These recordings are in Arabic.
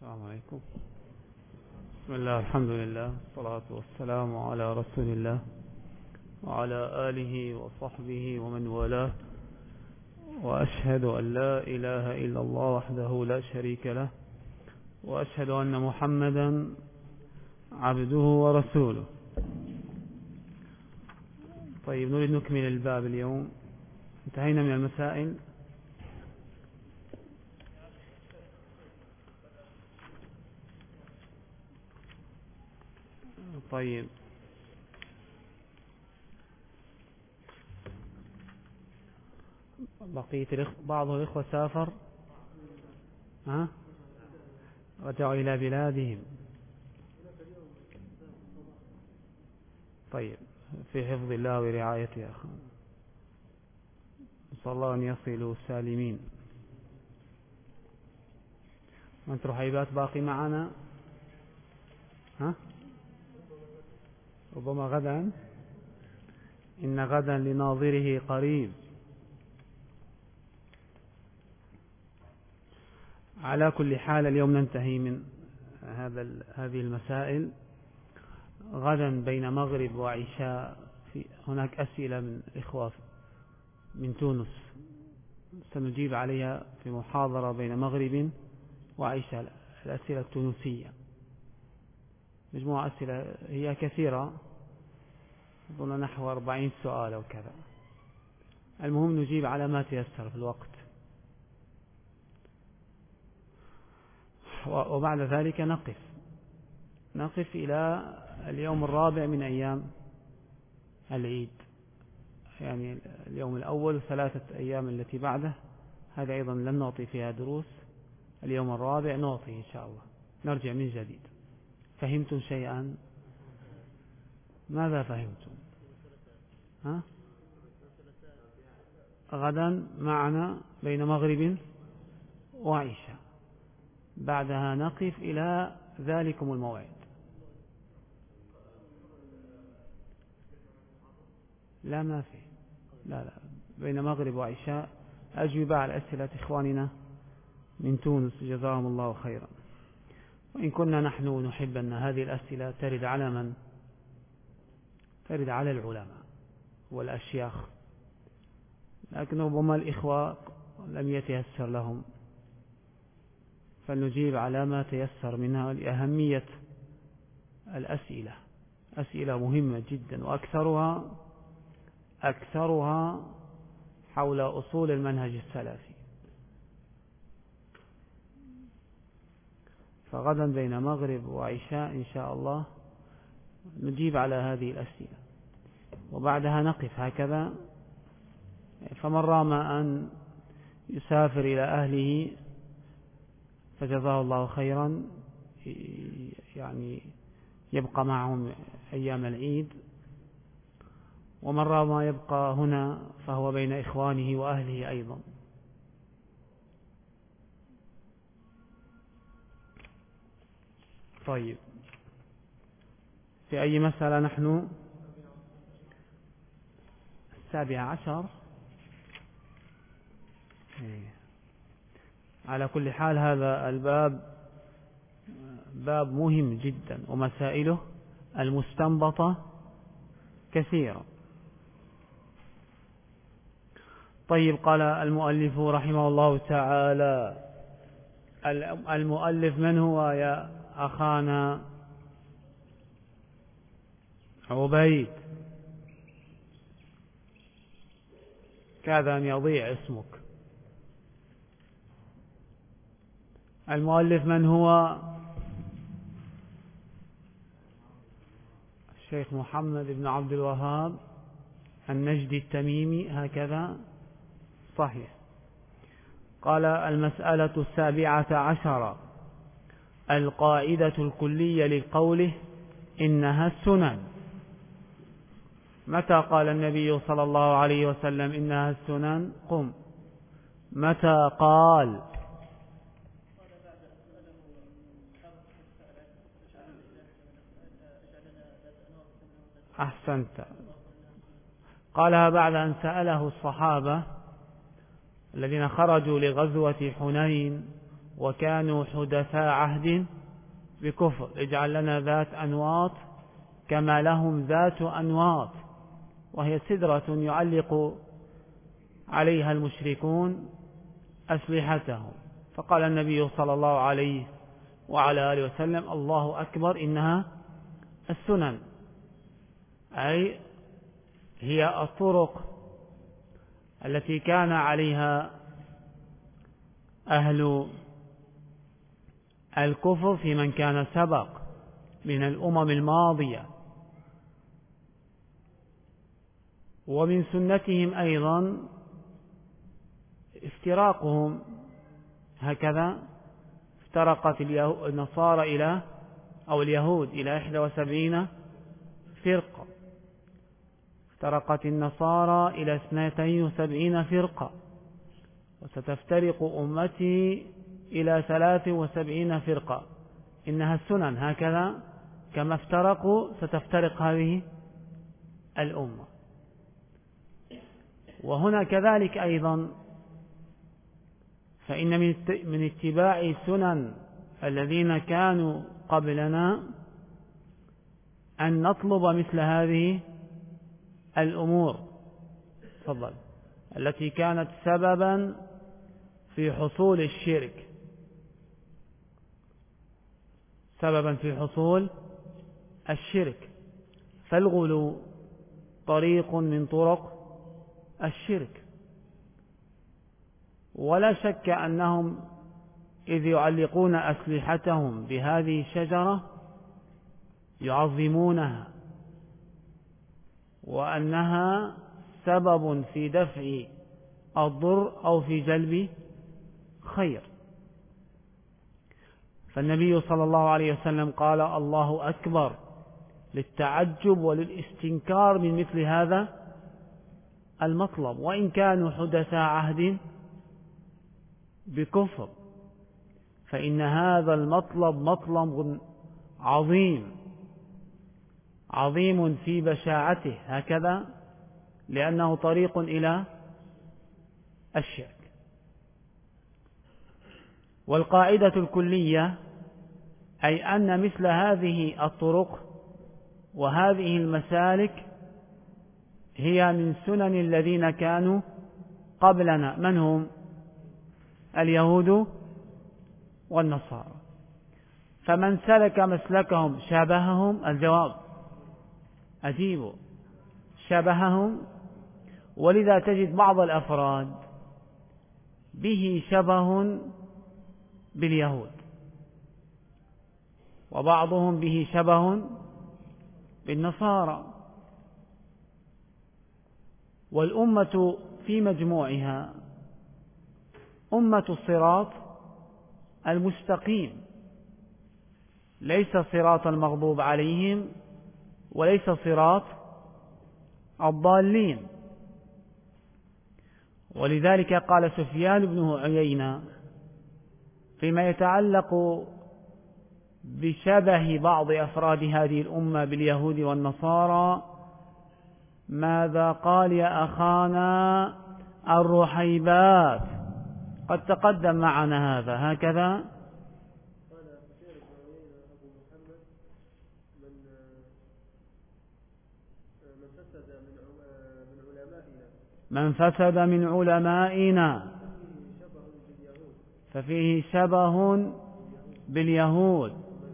السلام عليكم. بسم الله، الحمد لله، والصلاة والسلام على رسول الله وعلى آله وصحبه ومن والاه، وأشهد أن لا إله إلا الله وحده لا شريك له، وأشهد أن محمدا عبده ورسوله. طيب، نريد نكمل الباب اليوم. انتهينا من المسائل. طيب، بقية بعض الإخوة سافر، رجعوا إلى بلادهم. طيب، في حفظ الله ورعايته يا أخوان، نسأل الله أن يصلوا سالمين. وأنت رحيبات باقي معنا؟ ربما غدا، إن غدا لناظره قريب. على كل حال، اليوم ننتهي من هذه المسائل. غدا بين مغرب وعشاء هناك أسئلة من إخوة من تونس، سنجيب عليها في محاضرة بين مغرب وعشاء. الأسئلة التونسية مجموعة أسئلة، هي كثيرة، أظن نحو 40 سؤال أو كذا. المهم نجيب على ما تيسر في الوقت، وبعد ذلك نقف إلى اليوم الرابع من أيام العيد، يعني اليوم الأول 3 أيام التي بعده، هذا أيضا لن نعطي فيها دروس. اليوم الرابع نعطي إن شاء الله، نرجع من جديد. فهمتم شيئا؟ ماذا فهمتم؟ غدا معنا بين مغرب وعشاء، بعدها نقف إلى ذلكم الموعد. لا، ما في، لا، بين مغرب وعشاء أجوبة على أسئلة إخواننا من تونس جزاهم الله خيرا. وإن كنا نحن نحب أن هذه الأسئلة ترد على من؟ ترد على العلماء والأشياخ، لكن ربما الإخوة لم يتيسر لهم، فلنجيب على ما تيسر منها لأهمية الأسئلة. أسئلة مهمة جدا، وأكثرها حول أصول المنهج السلفي. فغدا بين مغرب وعشاء إن شاء الله نجيب على هذه الأسئلة، وبعدها نقف هكذا. فمن رام أن يسافر إلى أهله فجزاه الله خيرا، يعني يبقى معهم أيام العيد. ومن رام يبقى هنا فهو بين إخوانه وأهله أيضا. طيب، في أي مسألة نحن؟ 17. على كل حال، هذا الباب باب مهم جدا، ومسائله المستنبطة كثيرة. طيب، قال المؤلف رحمه الله تعالى. المؤلف من هو يا أخانا عبيد؟ كاد أن يضيع اسمك. المؤلف من هو؟ الشيخ محمد بن عبد الوهاب النجدي التميمي، هكذا صحيح. قال: المسألة 17، القاعدة الكلية لقوله إنها السنن. متى قال النبي صلى الله عليه وسلم إنها السنن؟ قم. متى قال؟ أحسنت، قالها بعد أن سأله الصحابة الذين خرجوا لغزوة حنين وكانوا حدثاء عهد بكفر، اجعل لنا ذات أنواط كما لهم ذات أنواط، وهي سدرة يعلق عليها المشركون أسلحتهم. فقال النبي صلى الله عليه وعلى آله وسلم: الله أكبر، إنها السنن، أي هي الطرق التي كان عليها أهل الكفر في من كان سبق من الأمم الماضية. ومن سنتهم أيضا افتراقهم، هكذا افترقت النصارى إلى أو اليهود إلى 71 فرقة، افترقت النصارى إلى 72 فرقة، وستفترق أمتي إلى 73 فرقة. إنها السنن، هكذا كما افترقوا ستفترق هذه الأمة. وهنا كذلك أيضا، فإن من اتباع سنن الذين كانوا قبلنا أن نطلب مثل هذه الأمور، تفضل، التي كانت سببا في حصول الشرك، سببا في حصول الشرك. فالغلو طريق من طرق الشرك، ولا شك أنهم إذ يعلقون أسلحتهم بهذه الشجرة يعظمونها، وأنها سبب في دفع الضر أو في جلب خير. فالنبي صلى الله عليه وسلم قال: الله أكبر، للتعجب وللاستنكار من مثل هذا المطلب، وإن كانوا حدثاء عهد بكفر، فإن هذا المطلب مطلب عظيم عظيم في بشاعته، هكذا، لأنه طريق إلى الشرك. والقاعدة الكلية أي أن مثل هذه الطرق وهذه المسالك هي من سنن الذين كانوا قبلنا. من هم؟ اليهود والنصارى. فمن سلك مسلكهم شابههم؟ الجواب: أجيبوا، شبههم. ولذا تجد بعض الأفراد به شبه باليهود، وبعضهم به شبه بالنصارى. والأمة في مجموعها أمة الصراط المستقيم، ليس صراط المغضوب عليهم وليس صراط الضالين. ولذلك قال سفيان بن عيينة فيما يتعلق بشبه بعض أفراد هذه الأمة باليهود والنصارى: ماذا قال يا أخانا الرحيبات؟ قد تقدم معنا هذا، هكذا. من فسد من علمائنا ففيه شبه باليهود،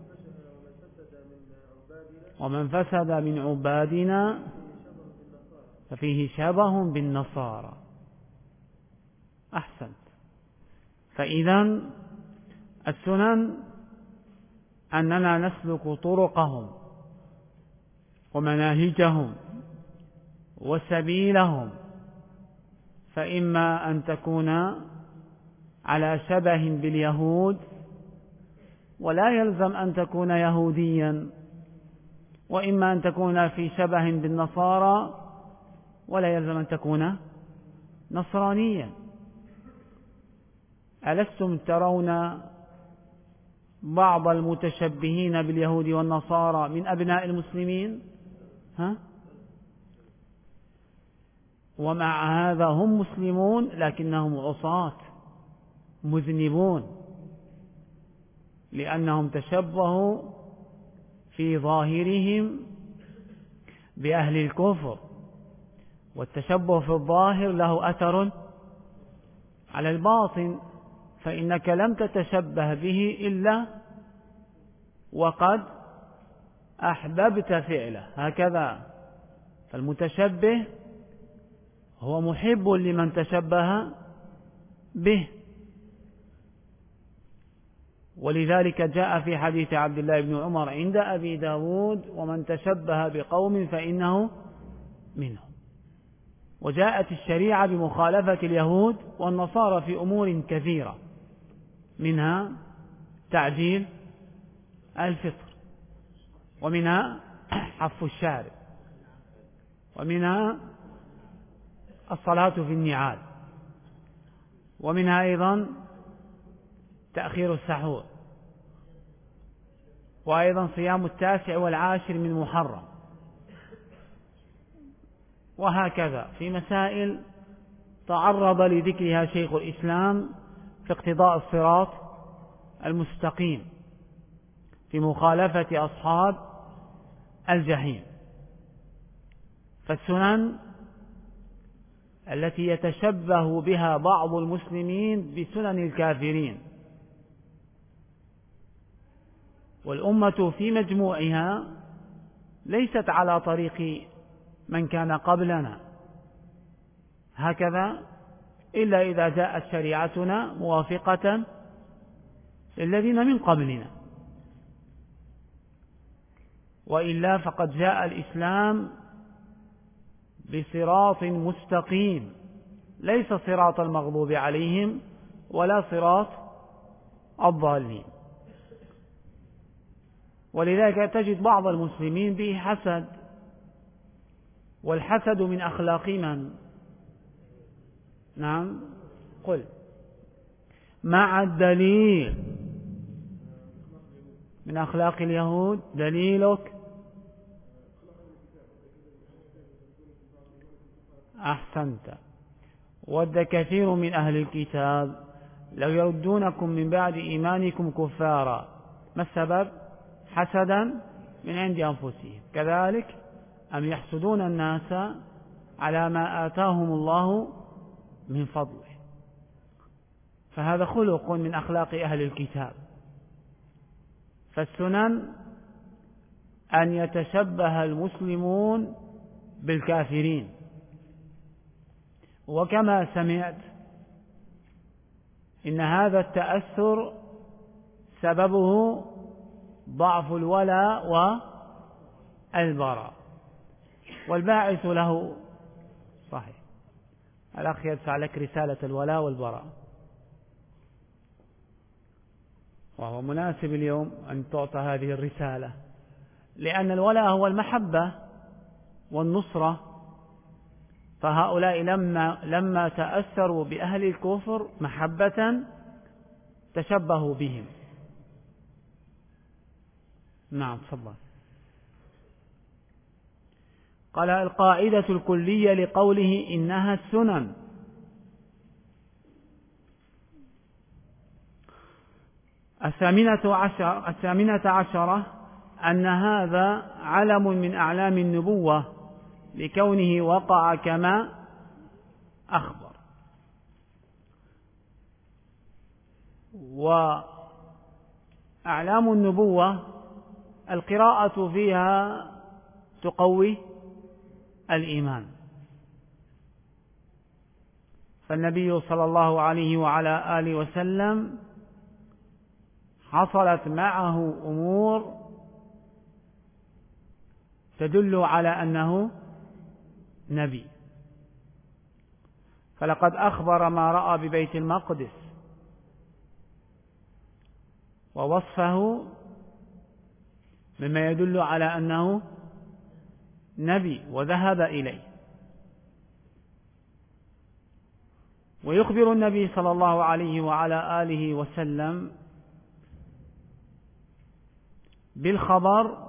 ومن فسد من عبادنا ففيه شبه بالنصارى. أحسنت. فإذا السنن أننا نسلك طرقهم ومناهجهم وسبيلهم، فإما أن تكون على شبه باليهود، ولا يلزم أن تكون يهوديا، وإما أن تكون في شبه بالنصارى، ولا يلزم أن تكون نصرانيا. ألستم ترون بعض المتشبهين باليهود والنصارى من أبناء المسلمين؟ ومع هذا هم مسلمون لكنهم عصاة مذنبون، لأنهم تشبهوا في ظاهرهم بأهل الكفر، والتشبه في الظاهر له أثر على الباطن، فإنك لم تتشبه به إلا وقد أحببت فعله، هكذا. فالمتشبه هو محب لمن تشبه به. ولذلك جاء في حديث عبد الله بن عمر عند أبي داود: ومن تشبه بقوم فإنه منهم. وجاءت الشريعة بمخالفة اليهود والنصارى في أمور كثيرة، منها تعجيل الفطر، ومنها حف الشارب، ومنها الصلاة في النعال، ومنها أيضا تأخير السحور، وأيضا صيام 9 و10 من محرم، وهكذا في مسائل تعرض لذكرها شيخ الإسلام في اقتضاء الصراط المستقيم في مخالفة أصحاب الجحيم. فالسنن التي يتشبه بها بعض المسلمين بسنن الكافرين، والأمة في مجموعها ليست على طريق من كان قبلنا هكذا، إلا إذا جاءت شريعتنا موافقة للذين من قبلنا، وإلا فقد جاء الإسلام بصراط مستقيم، ليس صراط المغضوب عليهم ولا صراط الضالين. ولذلك تجد بعض المسلمين به حسد، والحسد من أخلاق من؟ نعم، قل مع الدليل من أخلاق اليهود. دليلك؟ أحسنت. ود كثير من أهل الكتاب لو يردونكم من بعد إيمانكم كفارا. ما السبب؟ حسدا من عند أنفسهم. كذلك أم يحسدون الناس على ما آتاهم الله من فضله. فهذا خلق من أخلاق أهل الكتاب. فالسنن أن يتشبه المسلمون بالكافرين. وكما سمعت إن هذا التأثر سببه ضعف الولاء والبراء، والباعث له صحيح. الأخ يدفع لك رسالة الولاء والبراء، وهو مناسب اليوم أن تعطى هذه الرسالة، لأن الولاء هو المحبة والنصرة. فهؤلاء لما تأثروا بأهل الكفر محبة تشبهوا بهم. نعم، تفضل. قال: القاعدة الكلية لقوله إنها السنن. الثامنة عشرة أن هذا علم من أعلام النبوة لكونه وقع كما أخبر. وأعلام النبوة القراءة فيها تقوي الإيمان. فالنبي صلى الله عليه وعلى آله وسلم حصلت معه أمور تدل على أنه نبي. فلقد أخبر ما رأى ببيت المقدس ووصفه مما يدل على أنه نبي وذهب إليه. ويخبر النبي صلى الله عليه وعلى آله وسلم بالخبر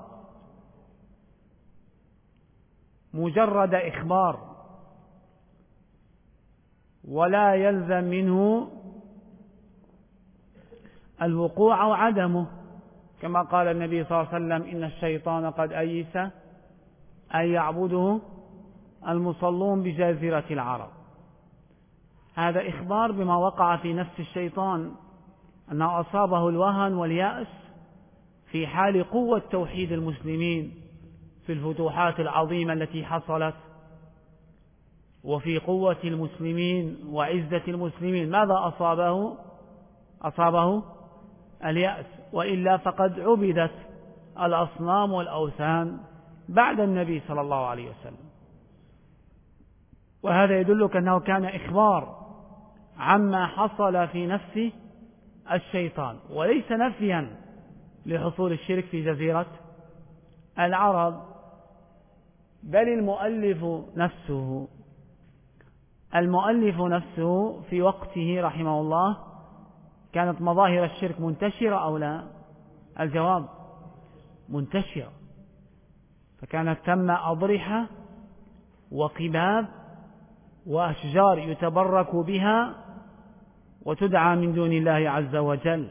مجرد إخبار، ولا يلزم منه الوقوع أو عدمه، كما قال النبي صلى الله عليه وسلم: إن الشيطان قد أيس أن يعبده المصلون بجزيرة العرب. هذا إخبار بما وقع في نفس الشيطان، أنه أصابه الوهن واليأس في حال قوة توحيد المسلمين في الفتوحات العظيمة التي حصلت، وفي قوة المسلمين وعزة المسلمين. ماذا أصابه اليأس، وإلا فقد عبدت الأصنام والأوثان بعد النبي صلى الله عليه وسلم. وهذا يدلك أنه كان إخبار عما حصل في نفس الشيطان، وليس نفيا لحصول الشرك في جزيرة العرب. بل المؤلف نفسه في وقته رحمه الله كانت مظاهر الشرك منتشرة أو لا؟ الجواب: منتشرة. فكانت ثم أضرحة وقباب وأشجار يتبرك بها وتدعى من دون الله عز وجل.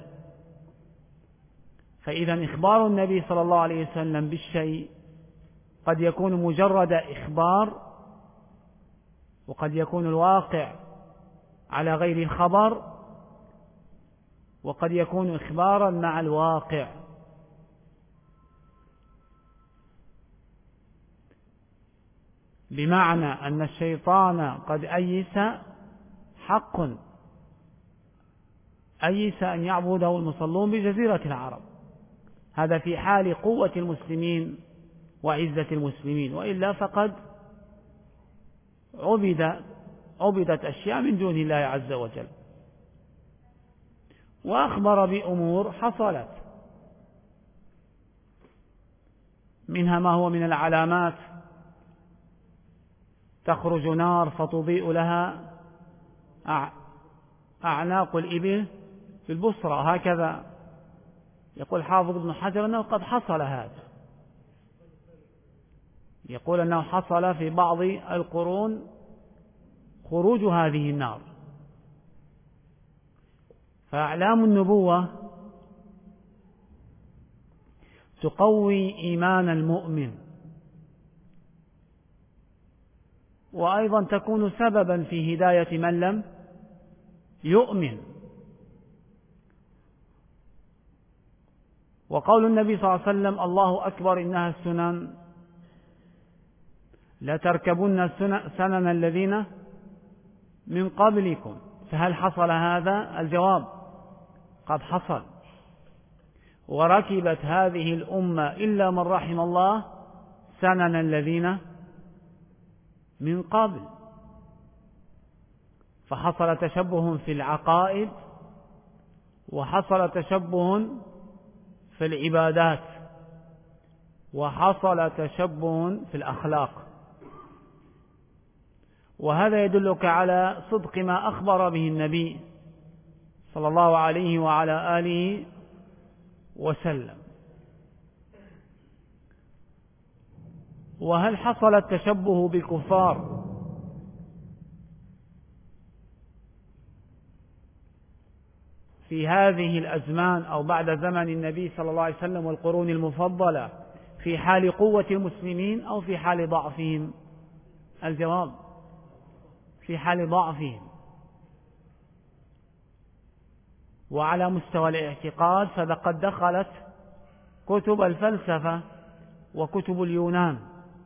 فإذا إخبار النبي صلى الله عليه وسلم بالشيء قد يكون مجرد إخبار، وقد يكون الواقع على غير الخبر، وقد يكون إخبارا مع الواقع. بمعنى أن الشيطان قد أيس، حق أيس أن يعبده المصلون بجزيرة العرب، هذا في حال قوة المسلمين وعزة المسلمين، وإلا فقد عبدت أشياء من دون الله عز وجل. وأخبر بأمور حصلت، منها ما هو من العلامات: تخرج نار فتضيء لها أعناق الإبل في البصرة، هكذا يقول حافظ ابن حجر أنه قد حصل هذا، يقول أنه حصل في بعض القرون خروج هذه النار. فأعلام النبوة تقوي إيمان المؤمن، وأيضا تكون سببا في هداية من لم يؤمن. وقول النبي صلى الله عليه وسلم: الله أكبر إنها السنن، لتركبن سنن الذين من قبلكم. فهل حصل هذا؟ الجواب: قد حصل. وركبت هذه الأمة إلا من رحم الله سنن الذين من قبل. فحصل تشبه في العقائد، وحصل تشبه في العبادات، وحصل تشبه في الأخلاق. وهذا يدلك على صدق ما أخبر به النبي صلى الله عليه وعلى آله وسلم. وهل حصل التشبه بالكفار؟ في هذه الأزمان أو بعد زمن النبي صلى الله عليه وسلم والقرون المفضلة، في حال قوة المسلمين أو في حال ضعفهم؟ الجواب: في حال ضعفهم. وعلى مستوى الاعتقاد فقد دخلت كتب الفلسفة وكتب اليونان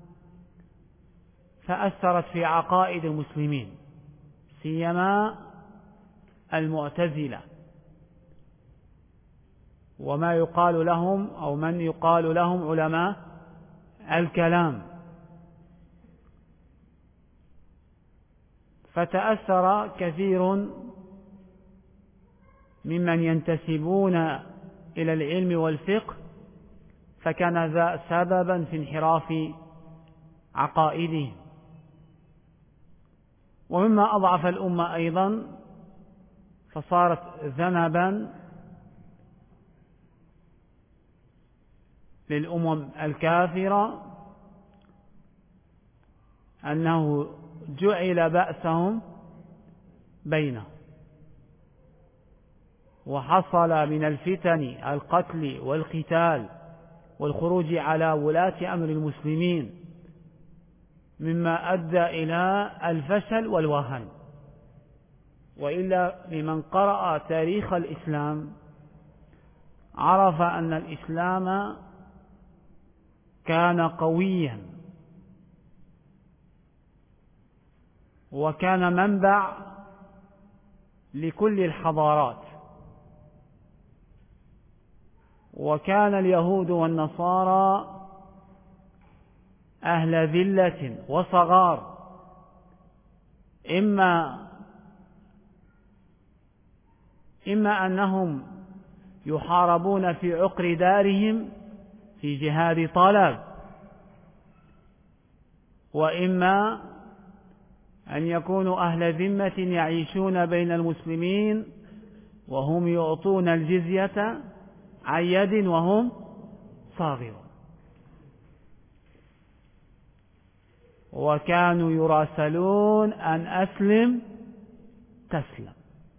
فأثرت في عقائد المسلمين، سيما المعتزلة وما يقال لهم أو من يقال لهم علماء الكلام. فتأثر كثير ممن ينتسبون إلى العلم والفقه، فكان ذا سببا في انحراف عقائدهم. ومما أضعف الأمة أيضا فصارت ذنبا للأمم الكافرة أنه جعل بأسهم بينهم. وحصل من الفتن القتل والقتال والخروج على ولاة أمر المسلمين، مما أدى إلى الفشل والوهن. وإلا لمن قرأ تاريخ الإسلام عرف أن الإسلام كان قويا، وكان منبع لكل الحضارات، وكان اليهود والنصارى أهل ذلة وصغار، إما أنهم يحاربون في عقر دارهم في جهاد طلب، وإما أن يكونوا أهل ذمة يعيشون بين المسلمين وهم يعطون الجزية عن يد وهم صاغرون، وكانوا يراسلون أن أسلم تسلم.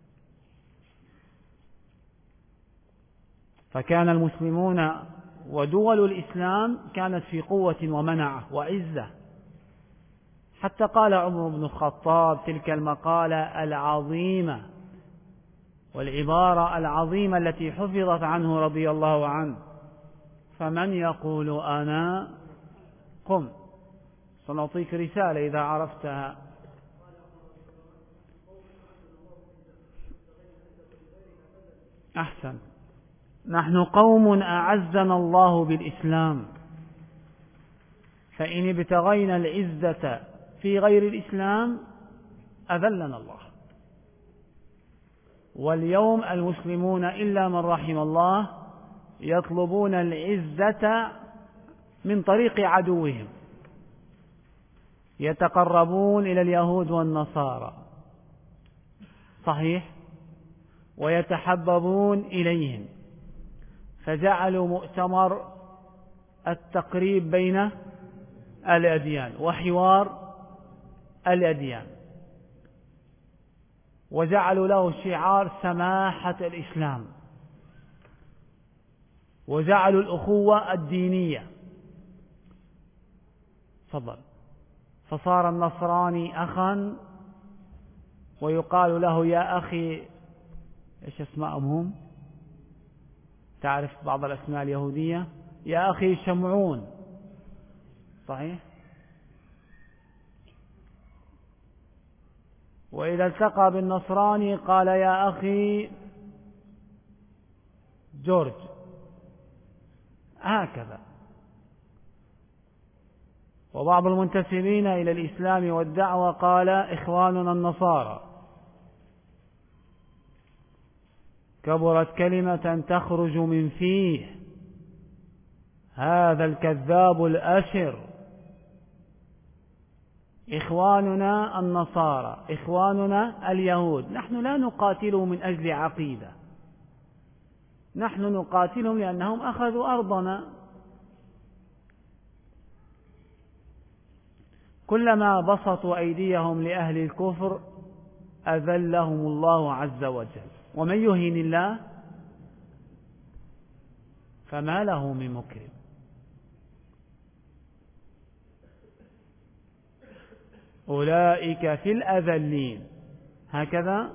فكان المسلمون ودول الإسلام كانت في قوة ومنعة وعزة، حتى قال عمر بن الخطاب تلك المقالة العظيمة والعبارة العظيمة التي حفظت عنه رضي الله عنه: فمن يقول أنا قم. سنعطيك رسالة إذا عرفتها. أحسن. نحن قوم أعزنا الله بالإسلام، فإن ابتغينا العزة في غير الإسلام أذلنا الله. واليوم المسلمون إلا من رحم الله يطلبون العزة من طريق عدوهم، يتقربون إلى اليهود والنصارى، صحيح، ويتحببون إليهم، فجعلوا مؤتمر التقريب بين الأديان وحوار الأديان، وجعلوا له شعار سماحة الإسلام، وجعلوا الأخوة الدينية. تفضل. فصار النصراني أخا ويقال له يا أخي، إيش اسمائهم هم؟ تعرف بعض الأسماء اليهودية؟ يا أخي شمعون، صحيح. وإذا التقى بالنصراني قال يا أخي جورج، هكذا. وبعض المنتسبين إلى الإسلام والدعوة قال إخواننا النصارى. كبرت كلمة تخرج من فيه هذا الكذاب الأشر. إخواننا النصارى، إخواننا اليهود. نحن لا نقاتلهم من أجل عقيدة، نحن نقاتلهم لأنهم أخذوا أرضنا. كلما بسطوا أيديهم لأهل الكفر أذلهم الله عز وجل، ومن يهين الله فما له من مكرم. أولئك في الأذلين. هكذا.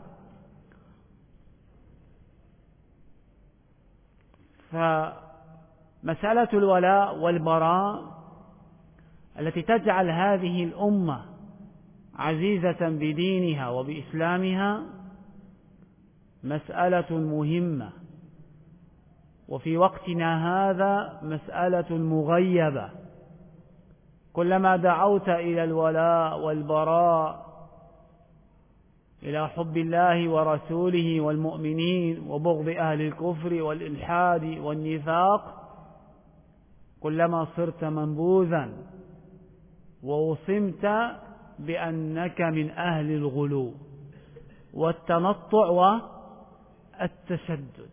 فمسألة الولاء والبراء التي تجعل هذه الأمة عزيزة بدينها وبإسلامها مسألة مهمة، وفي وقتنا هذا مسألة مغيبة. كلما دعوت إلى الولاء والبراء، إلى حب الله ورسوله والمؤمنين وبغض أهل الكفر والإلحاد والنفاق، كلما صرت منبوذا ووصمت بأنك من أهل الغلو والتنطع والتشدد.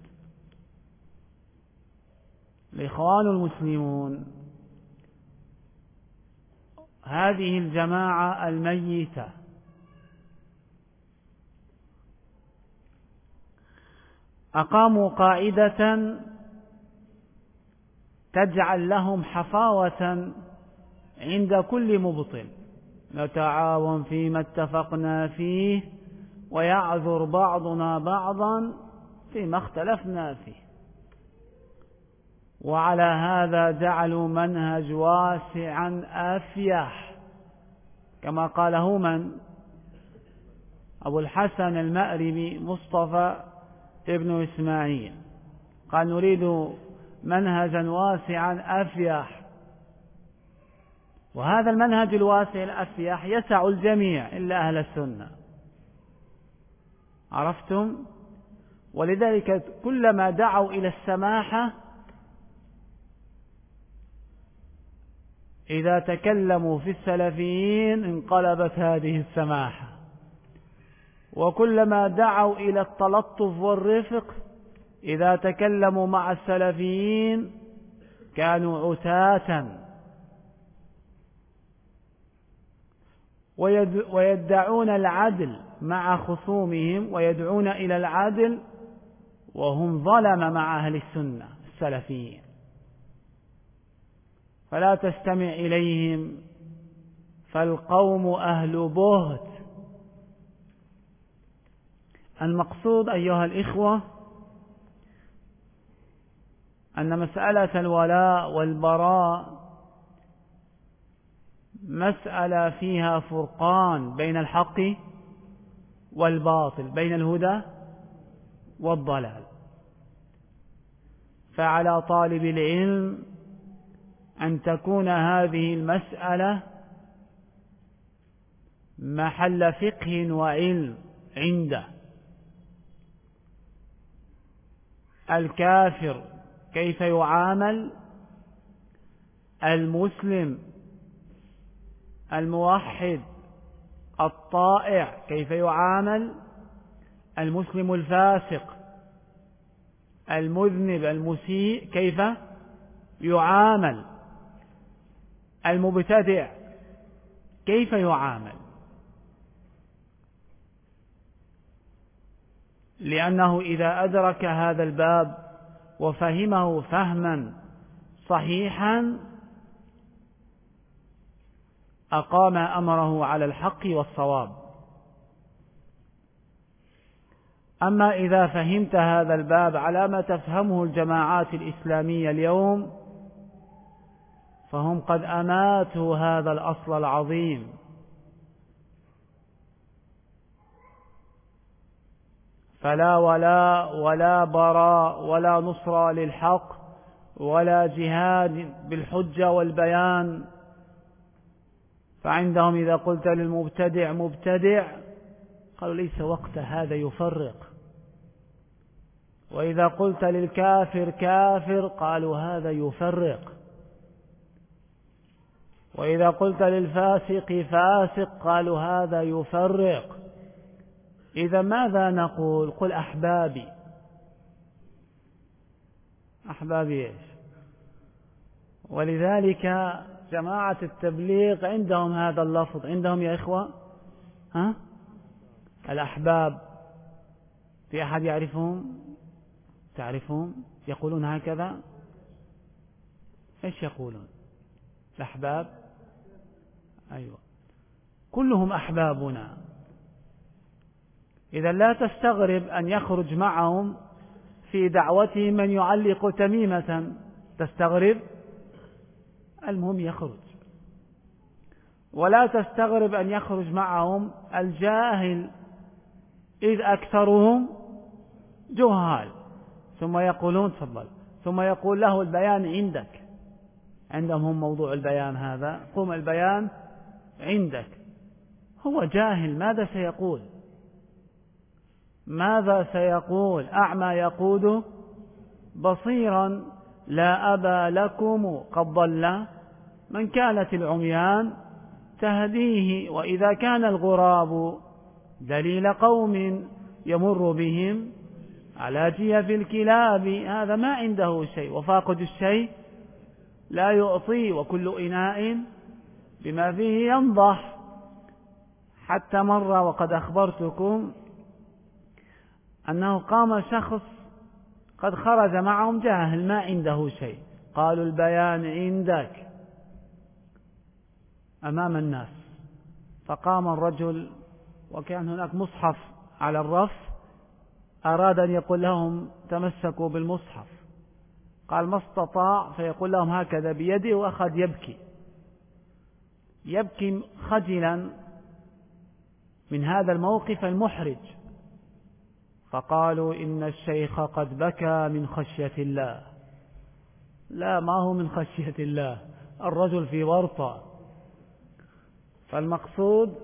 الإخوان المسلمون هذه الجماعة الميتة، أقاموا قاعدة تجعل لهم حفاوة عند كل مبطل: نتعاون فيما اتفقنا فيه ويعذر بعضنا بعضا فيما اختلفنا فيه. وعلى هذا جعلوا منهج واسعا أفيح، كما قاله من؟ أبو الحسن المأربي مصطفى ابن إسماعيل، قال: نريد منهجا واسعا أفيح. وهذا المنهج الواسع الأفيح يسع الجميع إلا أهل السنة. عرفتم؟ ولذلك كلما دعوا إلى السماحة إذا تكلموا في السلفيين انقلبت هذه السماحة، وكلما دعوا إلى التلطف والرفق إذا تكلموا مع السلفيين كانوا عتاة، ويدعون العدل مع خصومهم ويدعون إلى العدل وهم ظلم مع أهل السنة السلفيين. فلا تستمع إليهم فالقوم أهل بهت. المقصود أيها الإخوة أن مسألة الولاء والبراء مسألة فيها فرقان بين الحق والباطل، بين الهدى والضلال. فعلى طالب العلم أن تكون هذه المسألة محل فقه وعلم عنده. الكافر كيف يعامل، المسلم الموحد الطائع كيف يعامل، المسلم الفاسق المذنب المسيء كيف يعامل، المبتدع كيف يعامل. لأنه إذا أدرك هذا الباب وفهمه فهما صحيحا أقام أمره على الحق والصواب. أما إذا فهمت هذا الباب على ما تفهمه الجماعات الإسلامية اليوم فهم قد أماتوا هذا الأصل العظيم. فلا ولاء ولا براء ولا نصرة للحق ولا جهاد بالحجة والبيان. فعندهم إذا قلت للمبتدع مبتدع قالوا ليس وقت هذا يفرق، وإذا قلت للكافر كافر قالوا هذا يفرق، وإذا قلت للفاسق فاسق قالوا هذا يفرق. إذا ماذا نقول؟ قل أحبابي. أحبابي إيش؟ ولذلك جماعة التبليغ عندهم هذا اللفظ، عندهم يا إخوة الأحباب. في أحد يعرفهم؟ تعرفهم؟ يقولون هكذا؟ إيش يقولون؟ الأحباب؟ أيوة، كلهم أحبابنا. إذا لا تستغرب أن يخرج معهم في دعوتهم من يعلق تميمة، تستغرب؟ المهم يخرج. ولا تستغرب أن يخرج معهم الجاهل إذ أكثرهم جهال. ثم يقولون تفضل، ثم يقول له البيان عندك. عندهم هم موضوع البيان هذا، قم البيان عندك. هو جاهل، ماذا سيقول؟ ماذا سيقول؟ أعمى يقود بصيرا لا أبا لكم قد ضل من كانت العميان تهديه. وإذا كان الغراب دليل قوم يمر بهم على جيف الكلاب هذا ما عنده شيء، وفاقد الشيء لا يعطي، وكل إناء بما فيه ينضح. حتى مرة وقد أخبرتكم أنه قام شخص قد خرج معهم جاهل ما عنده شيء، قالوا البيان عندك أمام الناس. فقام الرجل وكان هناك مصحف على الرف، أراد أن يقول لهم تمسكوا بالمصحف، قال ما استطاع، فيقول لهم هكذا بيده، وأخذ يبكي خجلا من هذا الموقف المحرج. فقالوا إن الشيخ قد بكى من خشية الله. لا، ما هو من خشية الله، الرجل في ورطة. فالمقصود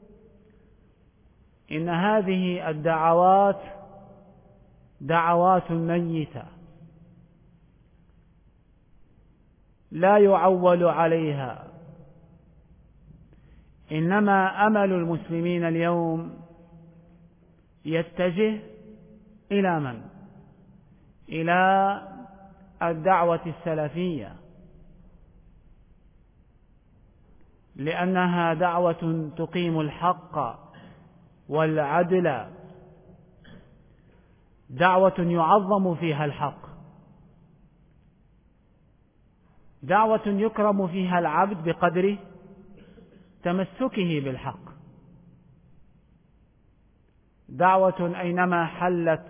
إن هذه الدعوات دعوات ميتة لا يعول عليها، إنما أمل المسلمين اليوم يتجه إلى من؟ إلى الدعوة السلفية، لأنها دعوة تقيم الحق والعدل، دعوة يعظم فيها الحق، دعوة يكرم فيها العبد بقدر تمسكه بالحق، دعوة أينما حلت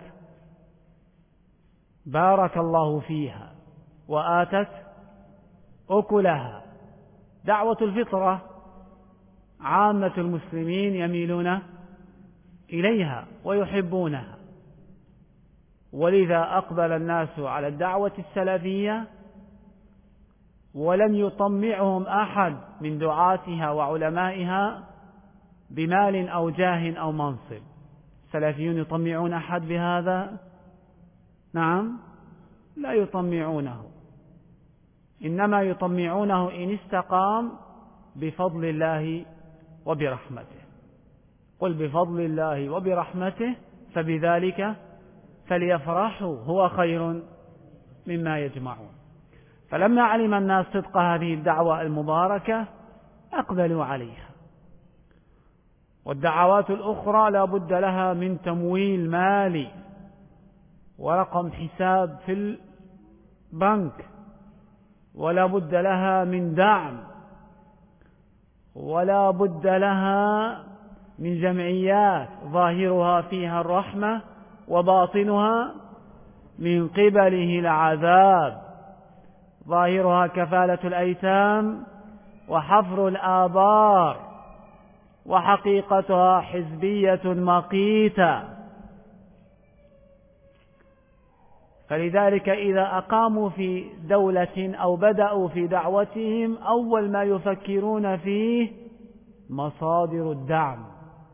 بارك الله فيها وآتت أكلها. دعوة الفطرة عامة المسلمين يميلون إليها ويحبونها، ولذا أقبل الناس على الدعوة السلفية، ولم يطمعهم أحد من دعاتها وعلمائها بمال أو جاه أو منصب. السلفيون يطمعون أحد بهذا؟ نعم، لا يطمعونه، إنما يطمعونه إن استقام بفضل الله وبرحمته. قل بفضل الله وبرحمته فبذلك فليفرحوا هو خير مما يجمعون. فلما علم الناس صدق هذه الدعوة المباركة أقبلوا عليها. والدعوات الأخرى لا بد لها من تمويل مالي ورقم حساب في البنك، ولا بد لها من دعم، ولا بد لها من جمعيات ظاهرها فيها الرحمة وباطنها من قبله العذاب، ظاهرها كفالة الأيتام وحفر الآبار، وحقيقتها حزبية مقيتة. فلذلك إذا أقاموا في دولة أو بدأوا في دعوتهم أول ما يفكرون فيه مصادر الدعم،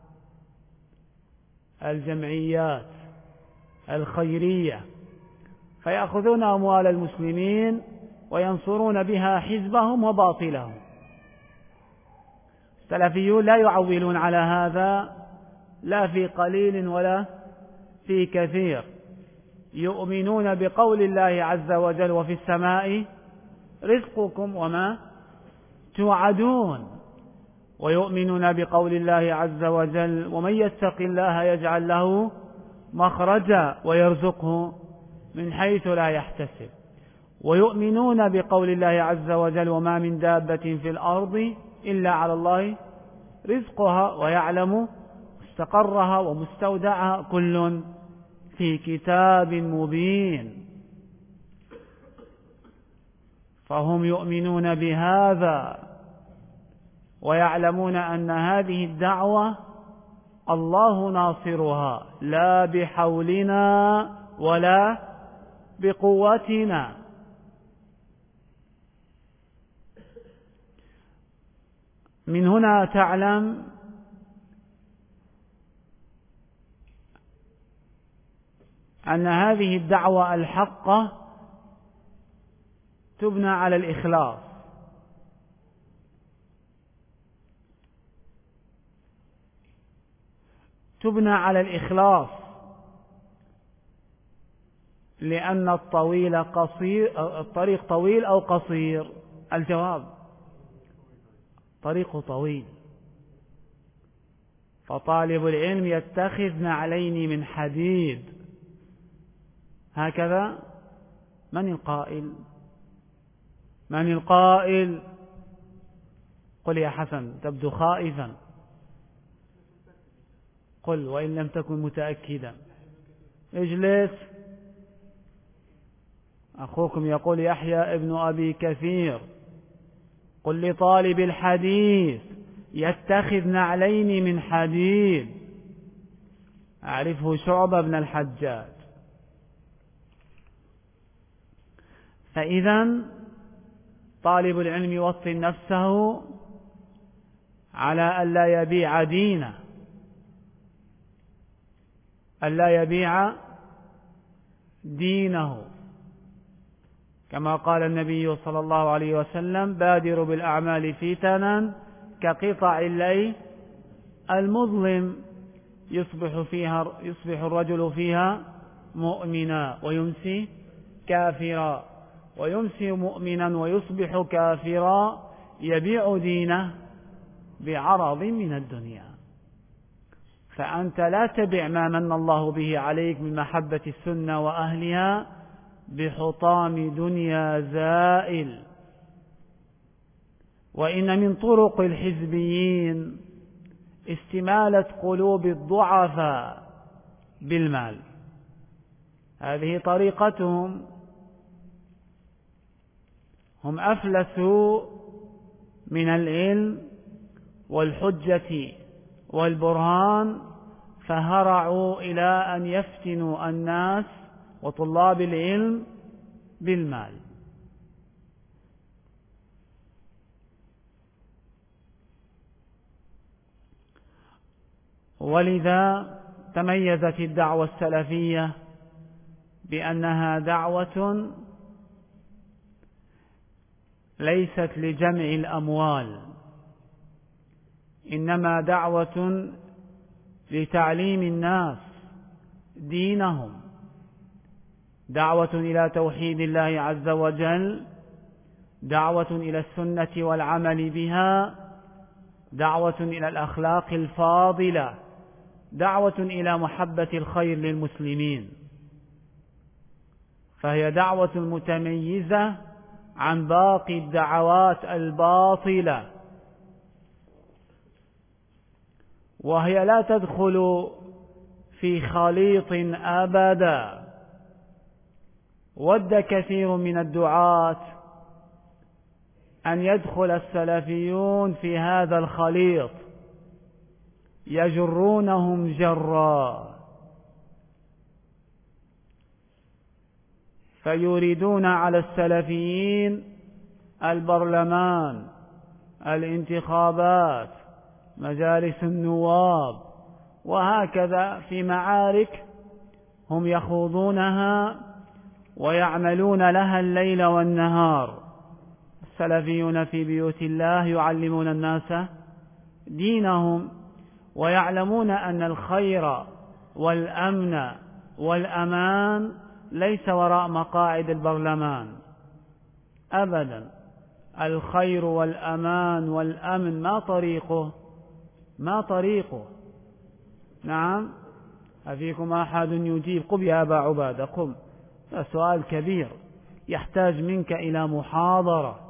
الجمعيات الخيرية، فيأخذون أموال المسلمين وينصرون بها حزبهم وباطلهم. السلفيون لا يعولون على هذا لا في قليل ولا في كثير، يؤمنون بقول الله عز وجل وفي السماء رزقكم وما توعدون، ويؤمنون بقول الله عز وجل ومن يتق الله يجعل له مخرجا ويرزقه من حيث لا يحتسب، ويؤمنون بقول الله عز وجل وما من دابة في الأرض إلا على الله رزقها ويعلم مستقرها ومستودعها كل في كتاب مبين. فهم يؤمنون بهذا ويعلمون أن هذه الدعوة الله ناصرها لا بحولنا ولا بقوتنا. من هنا تعلم أن هذه الدعوة الحقة تبنى على الإخلاص، تبنى على الإخلاص، لأن الطريق طويل أو قصير؟ الجواب طريق طويل. فطالب العلم يتخذ نعلين من حديد، هكذا. من القائل؟ من القائل؟ قل يا حسن، تبدو خائفا. قل وإن لم تكن متأكدا. اجلس. أخوكم يقول يحيى ابن أبي كثير. قل لطالب الحديث يتخذ نعلين من حديد. أعرفه شعبة بن الحجاج. فإذا طالب العلم يوطن نفسه على ألا يبيع دينه، ألا يبيع دينه، كما قال النبي صلى الله عليه وسلم: بادروا بالأعمال فتنا كقطع الليل المظلم، يصبح الرجل فيها مؤمنا ويمسي كافرا، ويمسي مؤمنا ويصبح كافرا، يبيع دينه بعرض من الدنيا. فأنت لا تبع ما من الله به عليك من محبة السنة وأهلها بحطام دنيا زائل. وإن من طرق الحزبيين استمالة قلوب الضعفاء بالمال، هذه طريقتهم. هم أفلسوا من العلم والحجة والبرهان، فهرعوا إلى أن يفتنوا الناس وطلاب العلم بالمال. ولذا تميزت الدعوة السلفية بأنها دعوة ليست لجمع الأموال، إنما دعوة لتعليم الناس دينهم، دعوة إلى توحيد الله عز وجل، دعوة إلى السنة والعمل بها، دعوة إلى الأخلاق الفاضلة، دعوة إلى محبة الخير للمسلمين. فهي دعوة متميزة عن باقي الدعوات الباطلة، وهي لا تدخل في خليط أبدا. ود كثير من الدعاة أن يدخل السلفيون في هذا الخليط، يجرونهم جرا، فيريدون على السلفيين البرلمان، الانتخابات، مجالس النواب، وهكذا في معارك هم يخوضونها ويعملون لها الليل والنهار. السلفيون في بيوت الله يعلمون الناس دينهم، ويعلمون أن الخير والأمن والأمان ليس وراء مقاعد البرلمان أبدا. الخير والأمان والأمن ما طريقه. نعم، أفيكم أحد يجيب؟ قم يا أبا عبادة قم. سؤال كبير يحتاج منك إلى محاضرة.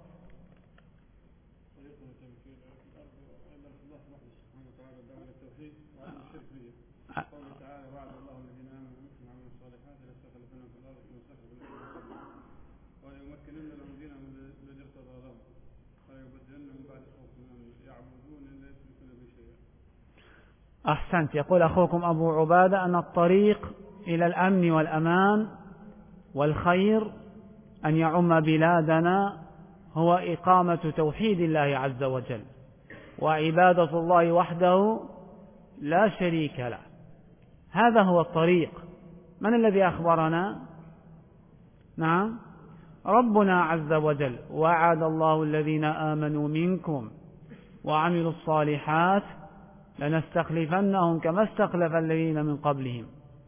أحسنت. يقول أخوكم أبو عبادة أن الطريق إلى الأمن والأمان والخير أن يعم بلادنا هو إقامة توحيد الله عز وجل وعبادة الله وحده لا شريك له. هذا هو الطريق. من الذي أخبرنا؟ نعم، ربنا عز وجل: وعد الله الذين آمنوا منكم وعملوا الصالحات لنستخلفنهم كما استخلف الذين من قبلهم.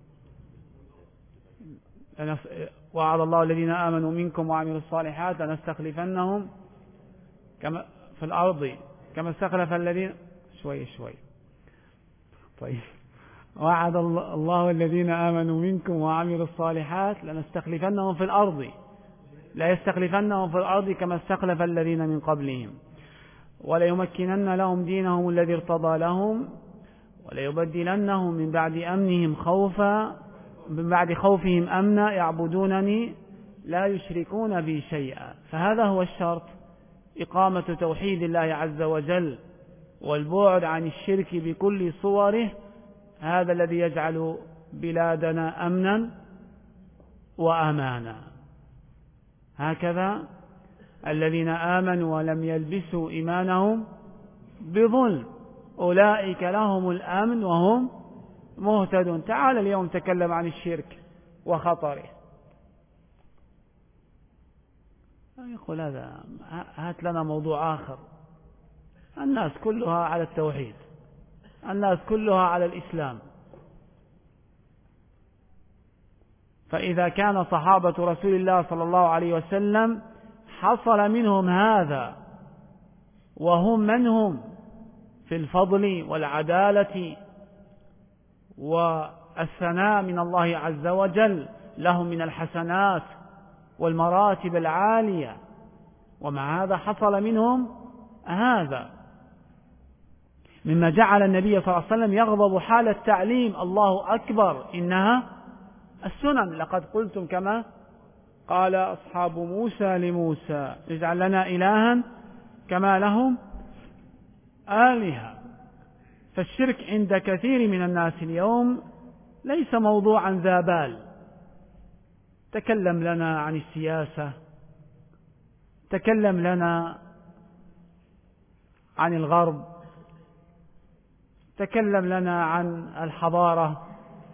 وعد الله الذين آمنوا منكم وعملوا الصالحات لنستخلفنهم كما في الأرض كما استخلف الذين. شوي طيب، وعد الله الذين آمنوا منكم وعملوا الصالحات لنستخلفنهم في الأرض، لا يستخلفنهم في الأرض كما استخلف الذين من قبلهم، وليمكنن لهم دينهم الذي ارتضى لهم، وليبدلنهم من بعد أمنهم خوفا، من بعد خوفهم أمنا، يعبدونني لا يشركون بي شيئا. فهذا هو الشرط، إقامة توحيد الله عز وجل والبعد عن الشرك بكل صوره، هذا الذي يجعل بلادنا أمنا وأمانا. هكذا الذين آمنوا ولم يلبسوا إيمانهم بظلم أولئك لهم الأمن وهم مهتدون. تعال اليوم نتكلم عن الشرك وخطره. يقول هذا هات لنا موضوع آخر. الناس كلها على التوحيد، الناس كلها على الإسلام. فإذا كان صحابة رسول الله صلى الله عليه وسلم حصل منهم هذا، وهم من هم في الفضل والعدالة والثناء من الله عز وجل، لهم من الحسنات والمراتب العالية، ومع هذا حصل منهم هذا، مما جعل النبي صلى الله عليه وسلم يغضب حال التعليم: الله أكبر إنها السنن، لقد قلتم كما قال أصحاب موسى لموسى اجعل لنا إلها كما لهم آلهة. فالشرك عند كثير من الناس اليوم ليس موضوعا ذا بال. تكلم لنا عن السياسة، تكلم لنا عن الغرب، تكلم لنا عن الحضارة،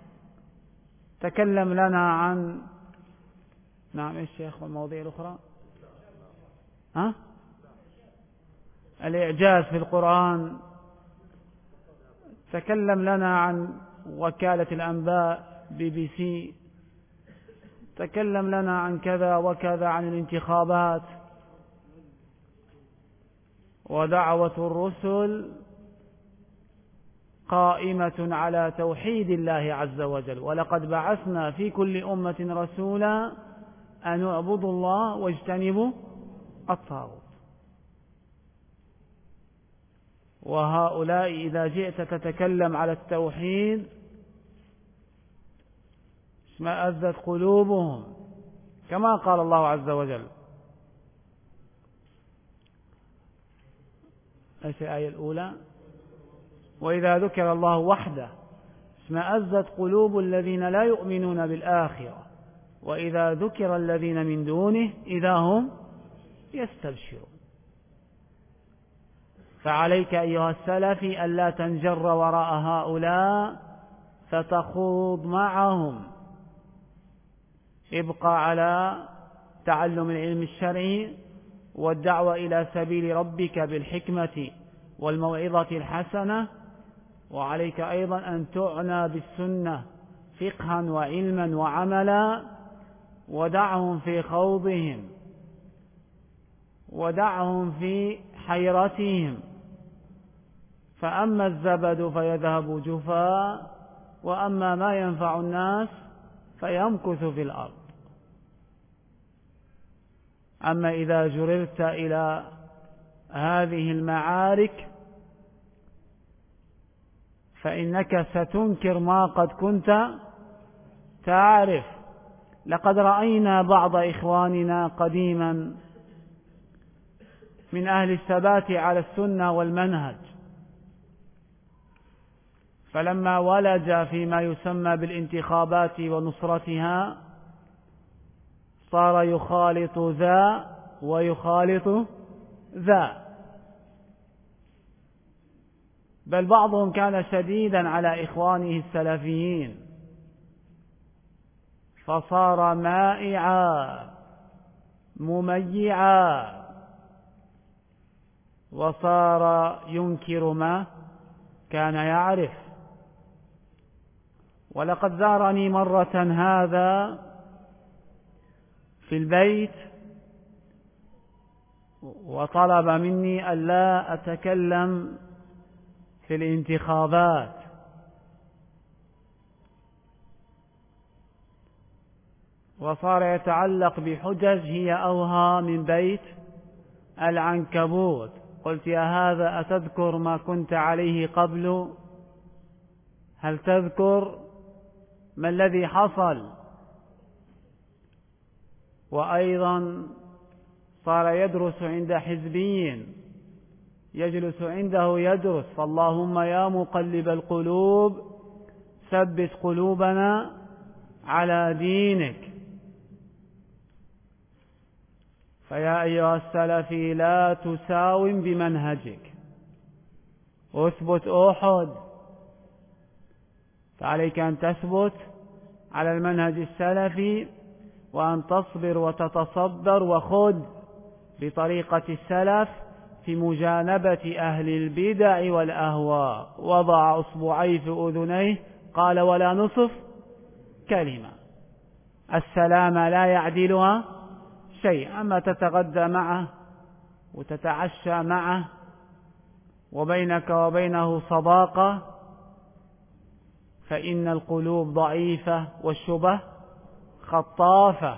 تكلم لنا عن ايش يا اخوة المواضيع الأخرى؟ الإعجاز في القرآن، تكلم لنا عن وكالة الأنباء BBC، تكلم لنا عن كذا وكذا، عن الانتخابات. ودعوة الرسل قائمة على توحيد الله عز وجل: ولقد بعثنا في كل أمة رسولا أن اعبدوا الله واجتنبوا الطاغوت. وهؤلاء إذا جئت تتكلم على التوحيد اشمأزت قلوبهم، كما قال الله عز وجل. ايش الآية الأولى؟ وإذا ذكر الله وحده اشمأزت قلوب الذين لا يؤمنون بالآخرة وإذا ذكر الذين من دونه إذا هم يستبشرون. فعليك أيها السلفي ألا تنجر وراء هؤلاء فتخوض معهم. ابقى على تعلم العلم الشرعي والدعوة إلى سبيل ربك بالحكمة والموعظة الحسنة، وعليك أيضا أن تعنى بالسنة فقها وعلما وعملا، ودعهم في خوضهم ودعهم في حيرتهم، فأما الزبد فيذهب جفاء وأما ما ينفع الناس فيمكث في الأرض. أما إذا جررت إلى هذه المعارك فإنك ستنكر ما قد كنت تعرف. لقد رأينا بعض إخواننا قديما من أهل الثبات على السنة والمنهج، فلما ولج فيما يسمى بالانتخابات ونصرتها صار يخالط ذا ويخالط ذا، بل بعضهم كان شديدا على إخوانه السلفيين، فصار مائعا مميعا، وصار ينكر ما كان يعرف. ولقد زارني مرة هذا في البيت وطلب مني ألا أتكلم في الانتخابات، وصار يتعلق بحجج هي أوهى من بيت العنكبوت. قلت يا هذا أتذكر ما كنت عليه قبل؟ هل تذكر ما الذي حصل؟ وأيضا صار يدرس عند حزبي يجلس عنده يدرس، فاللهم يا مقلب القلوب ثبت قلوبنا على دينك. فيا أيها السلفي لا تساوم بمنهجك، اثبت أحد، فعليك أن تثبت على المنهج السلفي وأن تصبر وتتصبر وخذ بطريقة السلف في مجانبة أهل البدع والأهواء. وضع أصبعيه في أذنيه قال ولا نصف كلمة، السلام لا يعدلها شيء. أما تتغدى معه وتتعشى معه وبينك وبينه صداقة، فإن القلوب ضعيفة والشبه خطافة.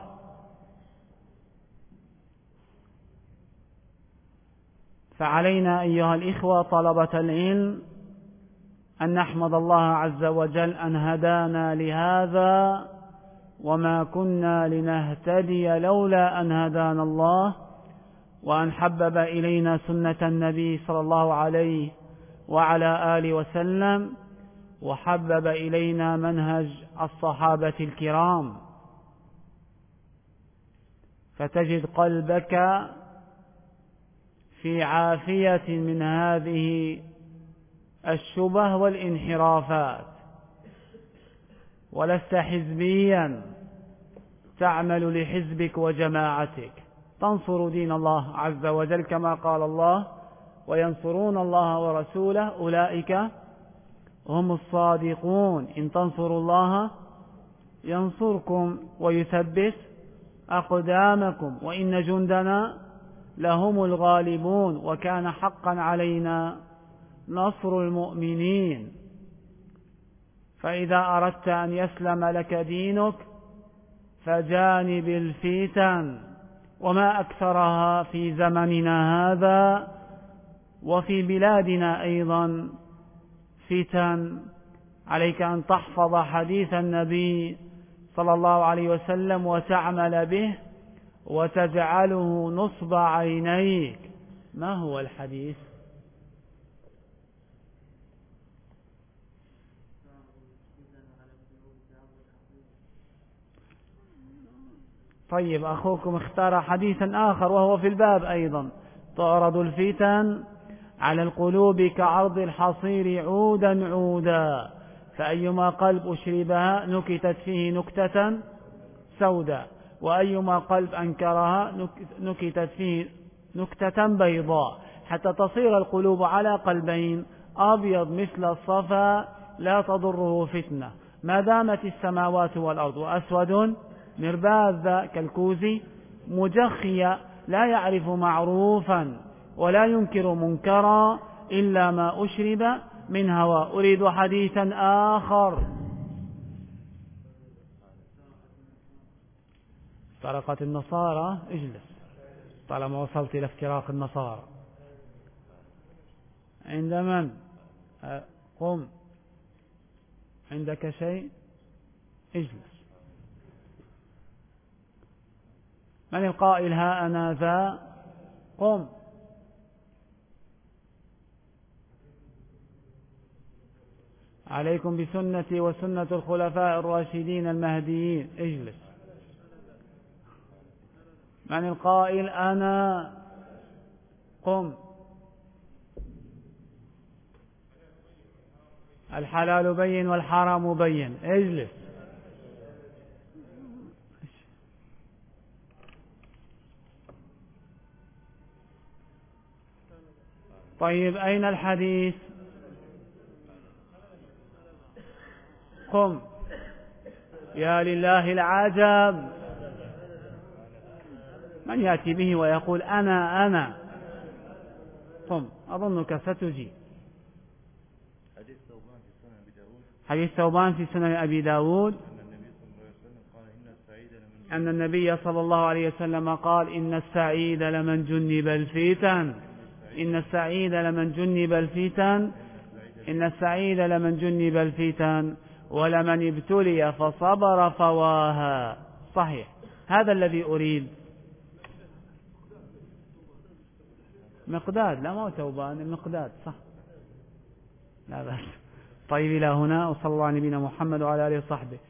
فعلينا أيها الإخوة طلبة العلم أن نحمد الله عز وجل أن هدانا لهذا، وما كنا لنهتدي لولا أن هدانا الله، وأن حبب إلينا سنة النبي صلى الله عليه وعلى آله وسلم، وحبب إلينا منهج الصحابة الكرام، فتجد قلبك في عافية من هذه الشبه والانحرافات، ولست حزبيا تعمل لحزبك وجماعتك، تنصر دين الله عز وجل كما قال الله وينصرون الله ورسوله أولئك هم الصادقون، إن تنصروا الله ينصركم ويثبت أقدامكم وإن جندنا لهم الغالبون وكان حقا علينا نصر المؤمنين. فإذا أردت أن يسلم لك دينك فجانب الفتن، وما أكثرها في زمننا هذا وفي بلادنا أيضا فتن. عليك أن تحفظ حديث النبي صلى الله عليه وسلم وتعمل به وتجعله نصب عينيك. ما هو الحديث؟ طيب أخوكم اختار حديثا آخر وهو في الباب أيضا: تعرض الفتن على القلوب كعرض الحصير عودا عودا، فأيما قلب أشربها نكتت فيه نكتة سوداء، وأيما قلب أنكرها نكتت فيه نكتة بيضاء، حتى تصير القلوب على قلبين: أبيض مثل الصفا لا تضره فتنة ما دامت السماوات والأرض، وأسود مرباذ كالكوز مجخيا لا يعرف معروفا ولا ينكر منكرا إلا ما أشرب من هوى. أريد حديثا آخر. افترقت النصارى، اجلس طالما وصلت إلى افتراق النصارى. عند من؟ قم. عندك شيء؟ اجلس. من القائل ها أنا ذا؟ قم. عليكم بسنتي وسنة الخلفاء الراشدين المهديين. اجلس. من القائل أنا؟ قم. الحلال بين والحرام بين. اجلس. طيب أين الحديث؟ قم. يا لله العجب، من يأتي به ويقول أنا. قم، أظنك ستجيب. حديث ثوبان في سنن أبي داود أن النبي صلى الله عليه وسلم قال إن السعيد لمن جنب الفتن، إن السعيد لمن جنب الفتن، إن السعيد لمن جنب الفتن ولمن ابتلي فصبر فواها. صحيح، هذا الذي أريد. مقداد، لا ما هو توبان، المقداد صح، لا بأس. طيب إلى هنا، وصلى الله على نبينا محمد وعلى آله وصحبه.